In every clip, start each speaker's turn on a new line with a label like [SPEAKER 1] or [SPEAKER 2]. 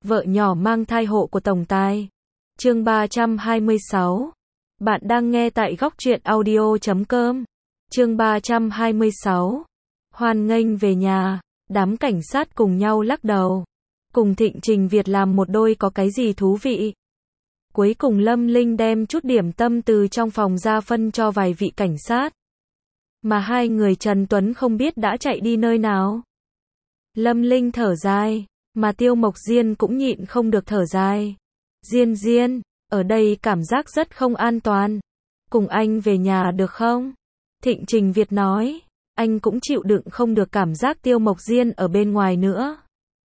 [SPEAKER 1] Vợ nhỏ mang thai hộ của tổng tài. Chương 326. Bạn đang nghe tại góc truyện audio.com. Chương 326. Hoan nghênh về nhà. Đám cảnh sát cùng nhau lắc đầu. Cùng Thịnh Trình Việt làm một đôi có cái gì thú vị. Cuối cùng Lâm Linh đem chút điểm tâm từ trong phòng ra phân cho vài vị cảnh sát. Mà hai người Trần Tuấn không biết đã chạy đi nơi nào. Lâm Linh thở dài, mà Tiêu Mộc Diên cũng nhịn không được thở dài. Diên, ở đây cảm giác rất không an toàn. Cùng anh về nhà được không? Thịnh Trình Việt nói, anh cũng chịu đựng không được cảm giác Tiêu Mộc Diên ở bên ngoài nữa.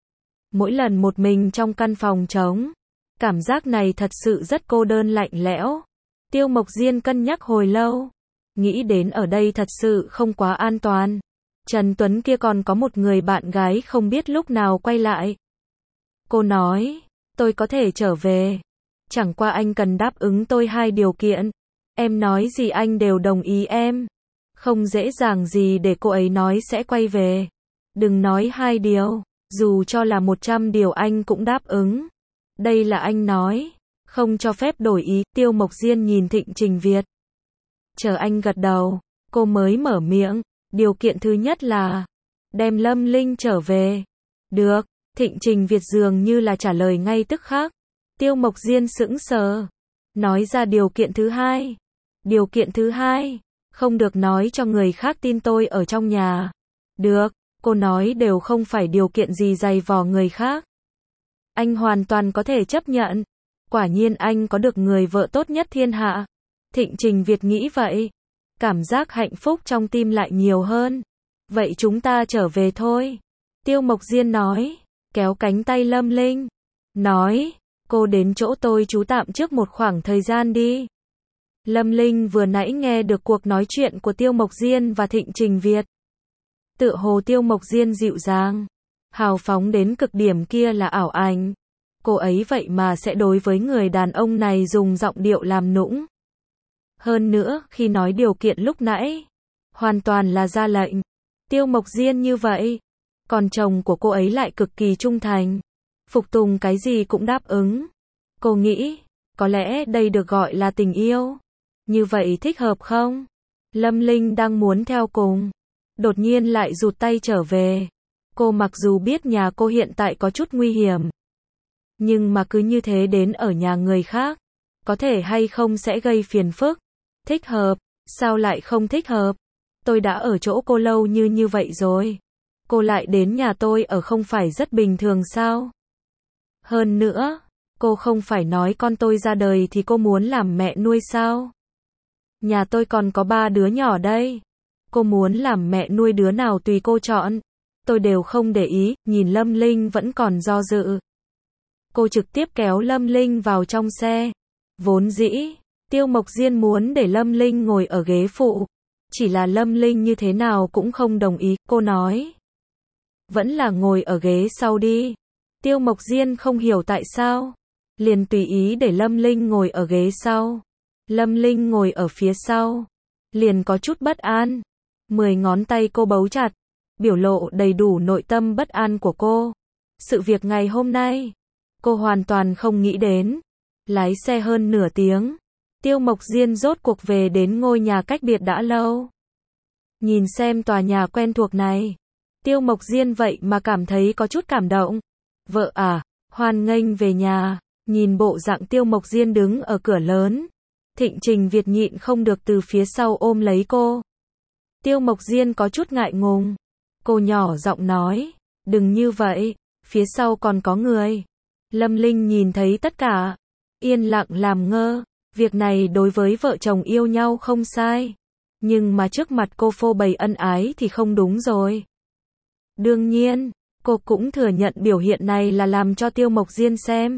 [SPEAKER 1] Mỗi lần một mình trong căn phòng trống, cảm giác này thật sự rất cô đơn lạnh lẽo. Tiêu Mộc Diên cân nhắc hồi lâu, nghĩ đến ở đây thật sự không quá an toàn. Trần Tuấn kia còn có một người bạn gái không biết lúc nào quay lại. Cô nói, tôi có thể trở về. Chẳng qua anh cần đáp ứng tôi 2 điều kiện. Em nói gì anh đều đồng ý em. Không dễ dàng gì để cô ấy nói sẽ quay về. Đừng nói 2 điều, dù cho là 100 điều anh cũng đáp ứng. Đây là anh nói, không cho phép đổi ý. Tiêu Mộc Diên nhìn Thịnh Trình Việt. Chờ anh gật đầu, cô mới mở miệng. Điều kiện thứ nhất là đem Lâm Linh trở về. Được, Thịnh Trình Việt dường như là trả lời ngay tức khắc. Tiêu Mộc Diên sững sờ, nói ra điều kiện thứ hai. Điều kiện thứ hai, không được nói cho người khác tin tôi ở trong nhà. Được, cô nói đều không phải điều kiện gì dày vò người khác. Anh hoàn toàn có thể chấp nhận. Quả nhiên anh có được người vợ tốt nhất thiên hạ. Thịnh Trình Việt nghĩ vậy. Cảm giác hạnh phúc trong tim lại nhiều hơn. Vậy chúng ta trở về thôi. Tiêu Mộc Diên nói, kéo cánh tay Lâm Linh. Nói, cô đến chỗ tôi trú tạm trước một khoảng thời gian đi. Lâm Linh vừa nãy nghe được cuộc nói chuyện của Tiêu Mộc Diên và Thịnh Trình Việt. Tựa hồ Tiêu Mộc Diên dịu dàng, hào phóng đến cực điểm kia là ảo ảnh. Cô ấy vậy mà sẽ đối với người đàn ông này dùng giọng điệu làm nũng. Hơn nữa, khi nói điều kiện lúc nãy, hoàn toàn là ra lệnh. Tiêu Mộc Diên như vậy, còn chồng của cô ấy lại cực kỳ trung thành, phục tùng cái gì cũng đáp ứng. Cô nghĩ, có lẽ đây được gọi là tình yêu. Như vậy thích hợp không? Lâm Linh đang muốn theo cùng, đột nhiên lại rụt tay trở về. Cô mặc dù biết nhà cô hiện tại có chút nguy hiểm, nhưng mà cứ như thế đến ở nhà người khác, có thể hay không sẽ gây phiền phức. Thích hợp, sao lại không thích hợp? Tôi đã ở chỗ cô lâu như vậy rồi. Cô lại đến nhà tôi ở không phải rất bình thường sao? Hơn nữa, cô không phải nói con tôi ra đời thì cô muốn làm mẹ nuôi sao? Nhà tôi còn có 3 đứa nhỏ đây. Cô muốn làm mẹ nuôi đứa nào tùy cô chọn. Tôi đều không để ý, nhìn Lâm Linh vẫn còn do dự. Cô trực tiếp kéo Lâm Linh vào trong xe. Vốn dĩ, Tiêu Mộc Diên muốn để Lâm Linh ngồi ở ghế phụ. Chỉ là Lâm Linh như thế nào cũng không đồng ý, cô nói. Vẫn là ngồi ở ghế sau đi. Tiêu Mộc Diên không hiểu tại sao. Liền tùy ý để Lâm Linh ngồi ở ghế sau. Lâm Linh ngồi ở phía sau. Liền có chút bất an. 10 ngón tay cô bấu chặt. Biểu lộ đầy đủ nội tâm bất an của cô. Sự việc ngày hôm nay, cô hoàn toàn không nghĩ đến. Lái xe hơn nửa tiếng. Tiêu Mộc Diên rốt cuộc về đến ngôi nhà cách biệt đã lâu. Nhìn xem tòa nhà quen thuộc này, Tiêu Mộc Diên vậy mà cảm thấy có chút cảm động. Vợ à, hoan nghênh về nhà. Nhìn bộ dạng Tiêu Mộc Diên đứng ở cửa lớn, Thịnh Trình Việt nhịn không được từ phía sau ôm lấy cô. Tiêu Mộc Diên có chút ngại ngùng. Cô nhỏ giọng nói, đừng như vậy, phía sau còn có người. Lâm Linh nhìn thấy tất cả, yên lặng làm ngơ. Việc này đối với vợ chồng yêu nhau không sai. Nhưng mà trước mặt cô phô bày ân ái thì không đúng rồi. Đương nhiên, cô cũng thừa nhận biểu hiện này là làm cho Tiêu Mộc Diên xem.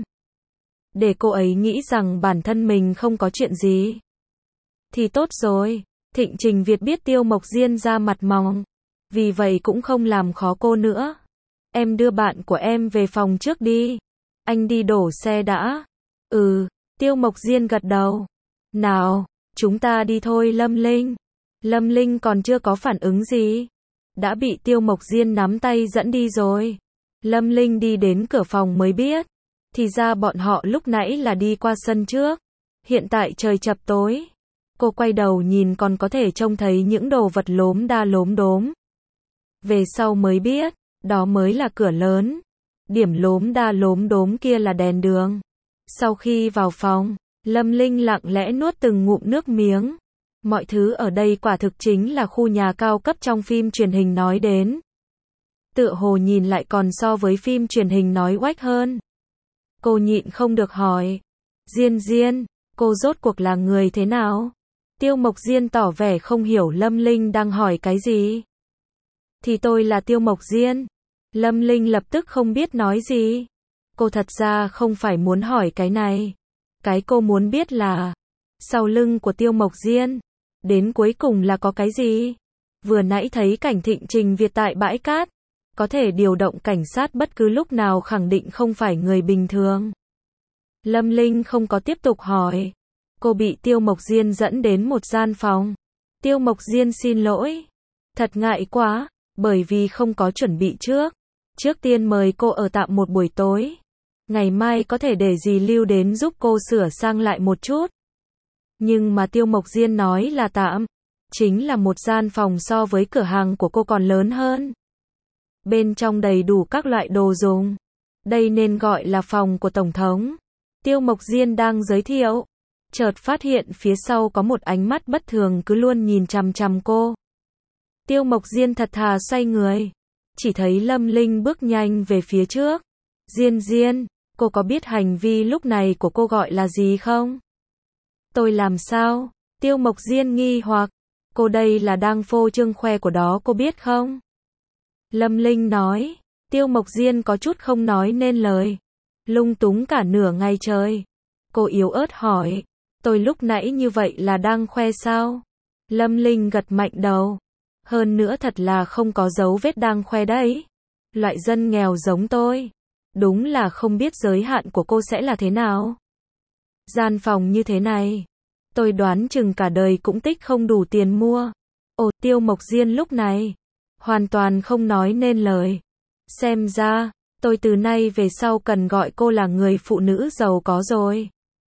[SPEAKER 1] Để cô ấy nghĩ rằng bản thân mình không có chuyện gì. Thì tốt rồi. Thịnh Trình Việt biết Tiêu Mộc Diên ra mặt mỏng. Vì vậy cũng không làm khó cô nữa. Em đưa bạn của em về phòng trước đi. Anh đi đổ xe đã. Tiêu Mộc Diên gật đầu. Nào, chúng ta đi thôi Lâm Linh. Lâm Linh còn chưa có phản ứng gì. Đã bị Tiêu Mộc Diên nắm tay dẫn đi rồi. Lâm Linh đi đến cửa phòng mới biết. Thì ra bọn họ lúc nãy là đi qua sân trước. Hiện tại trời chập tối. Cô quay đầu nhìn còn có thể trông thấy những đồ vật lốm đa lốm đốm. Về sau mới biết, đó mới là cửa lớn. Điểm lốm đa lốm đốm kia là đèn đường. Sau khi vào phòng, Lâm Linh lặng lẽ nuốt từng ngụm nước miếng. Mọi thứ ở đây quả thực chính là khu nhà cao cấp trong phim truyền hình nói đến. Tựa hồ nhìn lại còn so với phim truyền hình nói oách hơn. Cô nhịn không được hỏi. Diên Diên, cô rốt cuộc là người thế nào? Tiêu Mộc Diên tỏ vẻ không hiểu Lâm Linh đang hỏi cái gì. Thì tôi là Tiêu Mộc Diên. Lâm Linh lập tức không biết nói gì. Cô thật ra không phải muốn hỏi cái này. Cái cô muốn biết là, sau lưng của Tiêu Mộc Diên, đến cuối cùng là có cái gì? Vừa nãy thấy cảnh Thịnh Trình Việt tại bãi cát, có thể điều động cảnh sát bất cứ lúc nào khẳng định không phải người bình thường. Lâm Linh không có tiếp tục hỏi. Cô bị Tiêu Mộc Diên dẫn đến một gian phòng. Tiêu Mộc Diên xin lỗi. Thật ngại quá, bởi vì không có chuẩn bị trước. Trước tiên mời cô ở tạm một buổi tối. Ngày mai có thể để dì Lưu đến giúp cô sửa sang lại một chút. Nhưng mà Tiêu Mộc Diên nói là tạm. Chính là một gian phòng so với cửa hàng của cô còn lớn hơn. Bên trong đầy đủ các loại đồ dùng. Đây nên gọi là phòng của Tổng thống. Tiêu Mộc Diên đang giới thiệu. Chợt phát hiện phía sau có một ánh mắt bất thường cứ luôn nhìn chằm chằm cô. Tiêu Mộc Diên thật thà xoay người. Chỉ thấy Lâm Linh bước nhanh về phía trước. Diên Diên, cô có biết hành vi lúc này của cô gọi là gì không? Tôi làm sao? Tiêu Mộc Diên nghi hoặc. Cô đây là đang phô trương khoe của đó cô biết không? Lâm Linh nói. Tiêu Mộc Diên có chút không nói nên lời. Lung túng cả nửa ngày trời. Cô yếu ớt hỏi. Tôi lúc nãy như vậy là đang khoe sao? Lâm Linh gật mạnh đầu. Hơn nữa thật là không có dấu vết đang khoe đấy. Loại dân nghèo giống tôi. Đúng là không biết giới hạn của cô sẽ là thế nào. Gian phòng như thế này. Tôi đoán chừng cả đời cũng tích không đủ tiền mua. Ồ, Tiêu Mộc Diên lúc này. Hoàn toàn không nói nên lời. Xem ra, tôi từ nay về sau cần gọi cô là người phụ nữ giàu có rồi.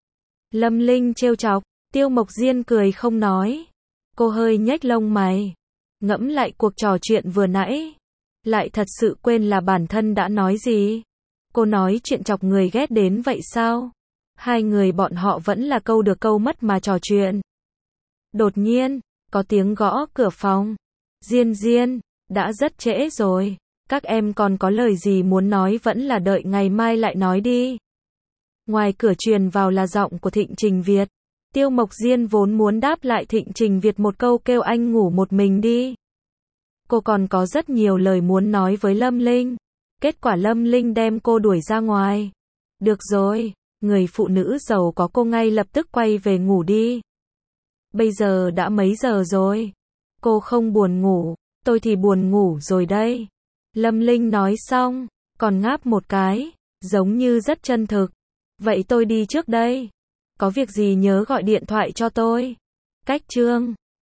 [SPEAKER 1] Lâm Linh trêu chọc. Tiêu Mộc Diên cười không nói. Cô hơi nhếch lông mày. Ngẫm lại cuộc trò chuyện vừa nãy. Lại thật sự quên là bản thân đã nói gì. Cô nói chuyện chọc người ghét đến vậy sao? Hai người bọn họ vẫn là câu được câu mất mà trò chuyện. Đột nhiên, có tiếng gõ cửa phòng. Diên Diên, đã rất trễ rồi. Các em còn có lời gì muốn nói vẫn là đợi ngày mai lại nói đi. Ngoài cửa truyền vào là giọng của Thịnh Trình Việt. Tiêu Mộc Diên vốn muốn đáp lại Thịnh Trình Việt một câu kêu anh ngủ một mình đi. Cô còn có rất nhiều lời muốn nói với Lâm Linh. Kết quả Lâm Linh đem cô đuổi ra ngoài. Được rồi, người phụ nữ giàu có cô ngay lập tức quay về ngủ đi. Bây giờ đã mấy giờ rồi? Cô không buồn ngủ, tôi thì buồn ngủ rồi đây. Lâm Linh nói xong, còn ngáp một cái, giống như rất chân thực. Vậy tôi đi trước đây. Có việc gì nhớ gọi điện thoại cho tôi. Cách chương